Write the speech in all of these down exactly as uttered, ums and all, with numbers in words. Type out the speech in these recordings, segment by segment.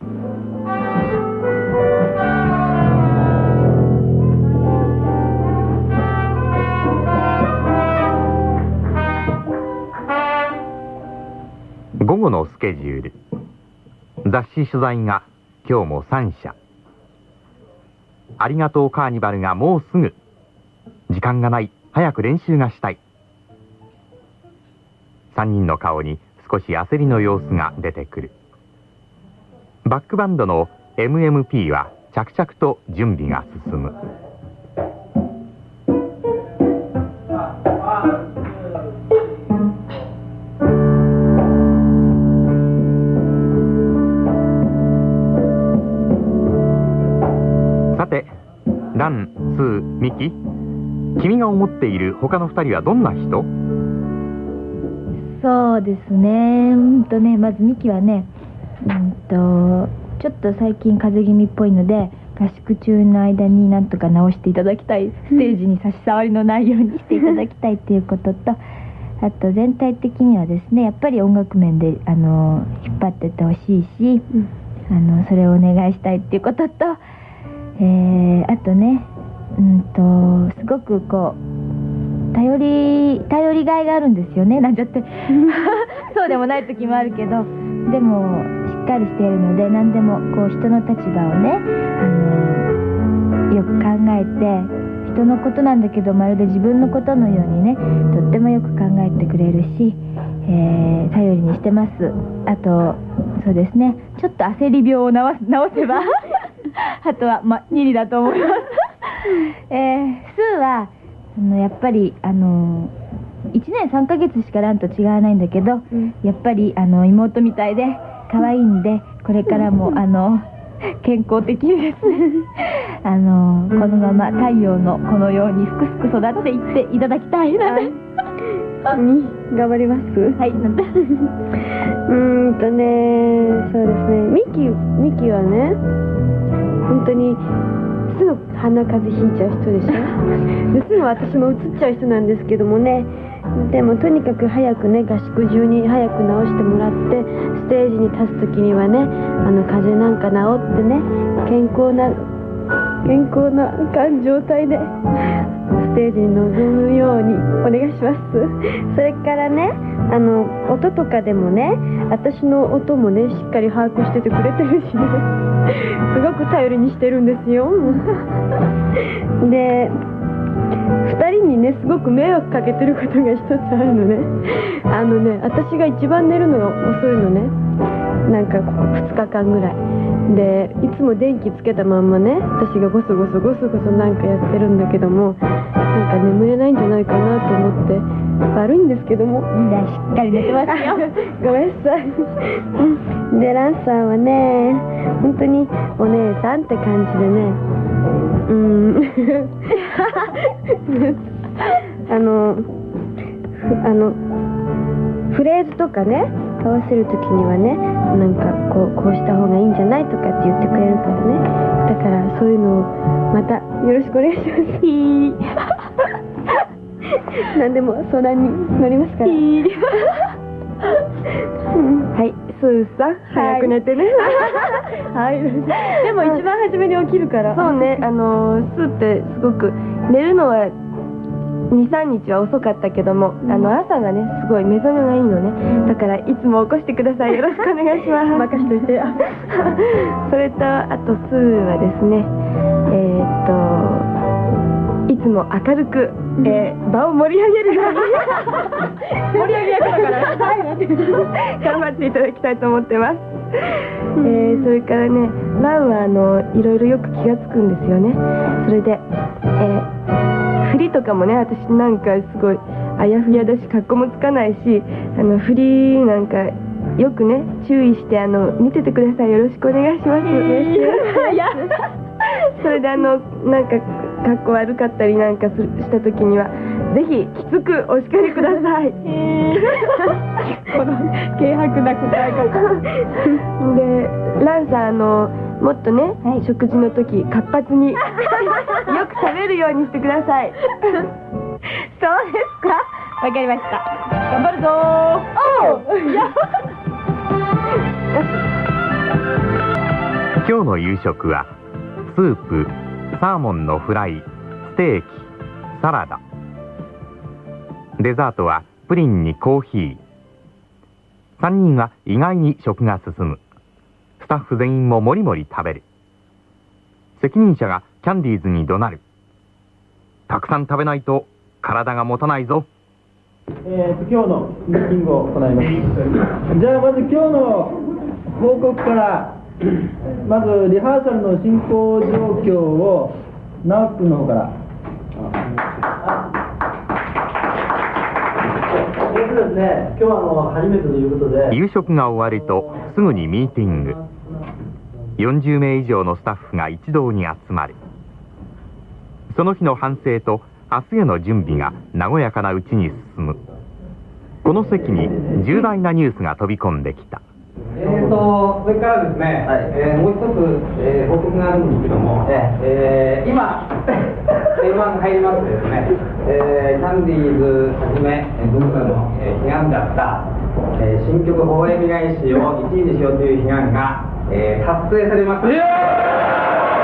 午後のスケジュール。雑誌取材が今日もさん社。ありがとうカーニバルがもうすぐ。時間がない、早く練習がしたい。さんにんの顔に少し焦りの様子が出てくる。バックバンドの エムエムピー は着々と準備が進む。さて、ラン、スー、ミキ、君が思っている他のふたりはどんな人？ そうですね、うんとね、まずミキはね、うんとちょっと最近風邪気味っぽいので、合宿中の間になんとか直していただきたい、ステージに差し障りのないようにしていただきたいっていうことと、あと全体的にはですね、やっぱり音楽面であの引っ張ってってほしいし、うん、あのそれをお願いしたいっていうことと、えー、あとね、うんとすごくこう頼り頼りがいがあるんですよね、なんちゃってそうでもない時もあるけど、でもしっかりしているので、何でもこう人の立場をね、あのよく考えて、人のことなんだけどまるで自分のことのようにね、とってもよく考えてくれるし、えー、頼りにしてます。あとそうですね、ちょっと焦り病を治す治せばあとはまニリだと思いますえー、スーはあのやっぱりあのいちねんさんかげつしかランと違わないんだけど、うん、やっぱりあの妹みたいで可愛いんで、これからもあの健康的ですあのこのまま太陽のこのようにすくすく育っていっていただきたいなに頑張ります。 はいなんてうーんとね、そうですね、ミキミキはね、本当にすぐ鼻風邪ひいちゃう人でしょですぐ私もうつっちゃう人なんですけどもね、でもとにかく早くね、合宿中に早く治してもらって、ステージに立つ時にはね、あの風邪なんか治ってね、健康な健康な状態でステージに臨むようにお願いします。それからね、あの音とかでもね、私の音もねしっかり把握しててくれてるしねすごく頼りにしてるんですよでふたりにねすごく迷惑かけてることが一つあるのね。あのね、私が一番寝るのが遅いのね、なんかここふつかかんぐらいで、いつも電気つけたまんまね、私がゴソゴソゴソゴソなんかやってるんだけども、なんか眠れないんじゃないかなと思って悪いんですけども、 みんなしっかり寝てますよごめんなさいで、ランさんはね本当にお姉さんって感じでね、うーんあのあのフレーズとかね合わせるときにはね、なんかこうこうした方がいいんじゃないとかって言ってくれるからね、だからそういうのをまたよろしくお願いします何でも相談に乗りますからはい、スーさん早く寝てねはいでも一番初めに起きるから、そうね、あのスーってすごく寝るのはにさんにちは遅かったけども、あの朝がねすごい目覚めがいいのね、だからいつも起こしてください、よろしくお願いします任しといてそれとあとスーはですね、えー、っといつも明るく、えー、場を盛り上げるように盛り上げ役だから頑張っていただきたいと思ってます、えー、それからね、ランはあのいろいろよく気がつくんですよね。それで、えー、振りとかもね、私なんかすごいあやふやだし格好もつかないし、あの振りなんかよくね注意してあの見ててください、よろしくお願いします、それであのなんか格好悪かったりなんかした時にはぜひきつくお叱りくださいこの軽薄な答え方で、ランさんあのもっとね、はい、食事の時活発によく食べるようにしてくださいそうですか、わかりました、頑張るぞーおー今日の夕食はスープ、サーモンのフライ、ステーキ、サラダ。デザートはプリンにコーヒー。さんにんは意外に食が進む。スタッフ全員ももりもり食べる。責任者がキャンディーズに怒鳴る。たくさん食べないと体が持たないぞ。 えーと今日のミーティングを行います。じゃあまず今日の報告から、まずリハーサルの進行状況を直樹君の方から。 えっとですね、今日はあの初めてということで、 夕食が終わるとすぐにミーティング。よんじゅうめい以上のスタッフが一堂に集まる。その日の反省と明日への準備が和やかなうちに進む。この席に重大なニュースが飛び込んできた。 えーとそれからですね、はいえーもう一つ、えー報告があるんですけども、えー今電話が入りましてですね、えーキャンディーズはじめ僕らの、えー、悲願だった、えー新曲放映未来誌をいちいにしようという悲願が、えー達成されました。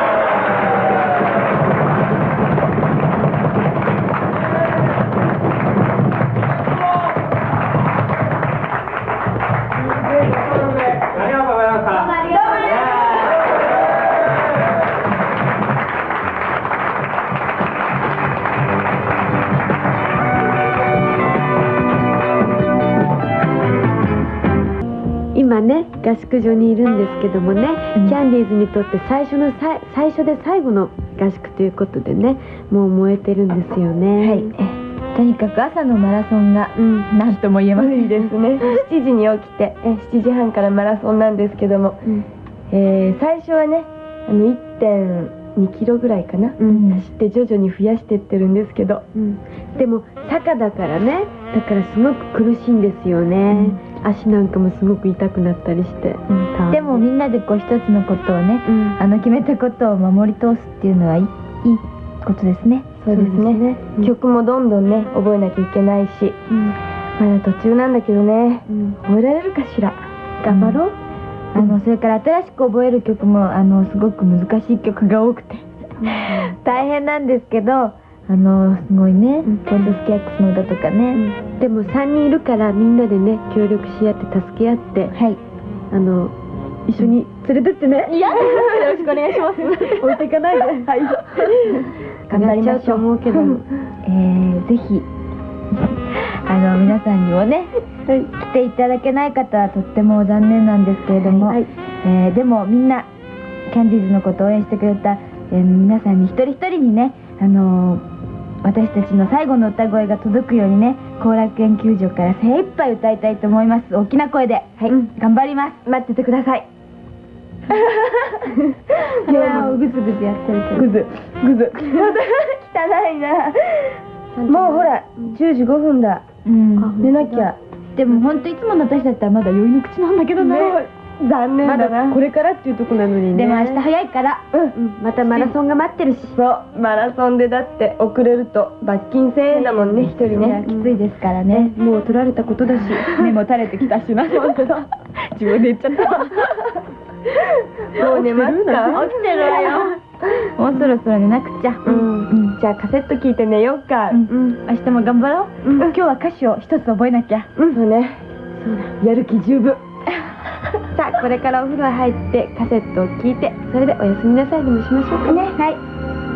今ね合宿所にいるんですけどもね、 うん、 キャンディーズにとって最初のさ最初で最後の合宿ということでね、もう燃えてるんですよね。 はい、えとにかく朝のマラソンが、うん、なんとも言えませんですね。しちじに起きてえしちじはんからマラソンなんですけども、うん、えー、最初はねあの いってんにキロぐらいかな、うん、走って徐々に増やしていってるんですけど、うん、でも坂だからね、だからすごく苦しいんですよね、うん、足なんかもすごく痛くなったりして、 うん、でもみんなでこう一つのことをね、うん、あの決めたことを守り通すっていうのはいい、いいことですね。 そうですね、うん、曲もどんどんね覚えなきゃいけないし、うん、まだ途中なんだけどね、うん、覚えられるかしら。頑張ろう。 あのそれから新しく覚える曲もあのすごく難しい曲が多くて大変なんですけど、あのすごいね、ポートスキャックスの歌とかね、 うん、でもさんにんいるからみんなでね協力し合って助け合って、はい、あの一緒に連れてってね。いやよろしくお願いします。置いていかないで。はい。 頑張りましょう。思うけど、えー、ぜひあの皆さんにもね、はい、来ていただけない方はとっても残念なんですけれども、はい、えー、でもみんなキャンディーズのことを応援してくれた、えー、皆さんに一人一人にね、あのー、私たちの最後の歌声が届くようにね、後楽園球場から精一杯歌いたいと思います。大きな声で、はい、うん、頑張ります。 待っててください。 いやー、ぐずぐずやってるけど、 ぐずぐず汚いな。もうほらじゅうじごふんだ、うん、寝なきゃ。 でも本当いつもの私だったらまだ酔いの口なんだけどね。 残念だな。まだこれからっていうとこなのにね。 でも明日早いから、うん、 またマラソンが待ってるし。そう、マラソンでだって遅れると罰金せんえんだもんね、一人ね。 きついですからね。 もう取られたことだし、 目も垂れてきたしな。本当だ。自分で言っちゃった。 もう寝ますか？ 起きてるわよ。もうそろそろ寝なくちゃ。うん。 じゃあカセット聞いて寝ようか。 明日も頑張ろう。今日は歌詞を一つ覚えなきゃ。 そうね。そうだ。やる気十分。さあこれからお風呂入ってカセットを聞いて、それでおやすみなさいでもしましょうかね。はい。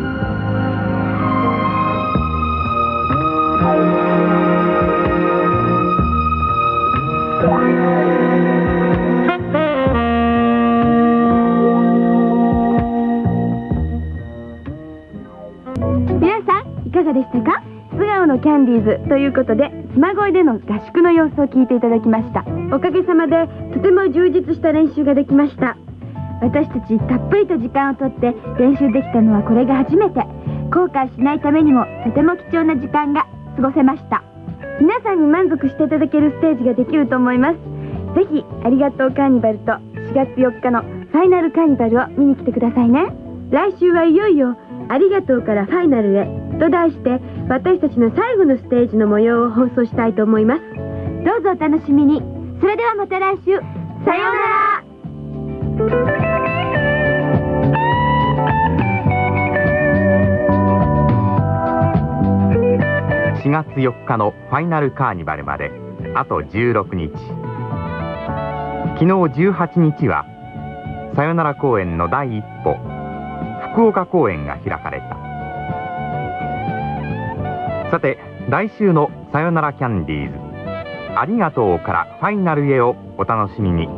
皆さんいかがでしたか？素顔のキャンディーズということで妻恋での合宿の様子を聞いていただきました。おかげさまでとても充実した練習ができました。私たちたっぷりと時間をとって練習できたのはこれが初めて。後悔しないためにもとても貴重な時間が過ごせました。皆さんに満足していただけるステージができると思います。ぜひありがとうカーニバルとしがつよっかのファイナルカーニバルを見に来てくださいね。来週はいよいよありがとうからファイナルへと題して私たちの最後のステージの模様を放送したいと思います。どうぞお楽しみに。それではまた来週。さようなら。 しがつよっかのファイナルカーニバルまであとじゅうろくにち。昨日じゅうはちにちはさよなら公演の第一歩、福岡公演が開かれた。さて来週のさよならキャンディーズ、ありがとうからファイナルへをお楽しみに。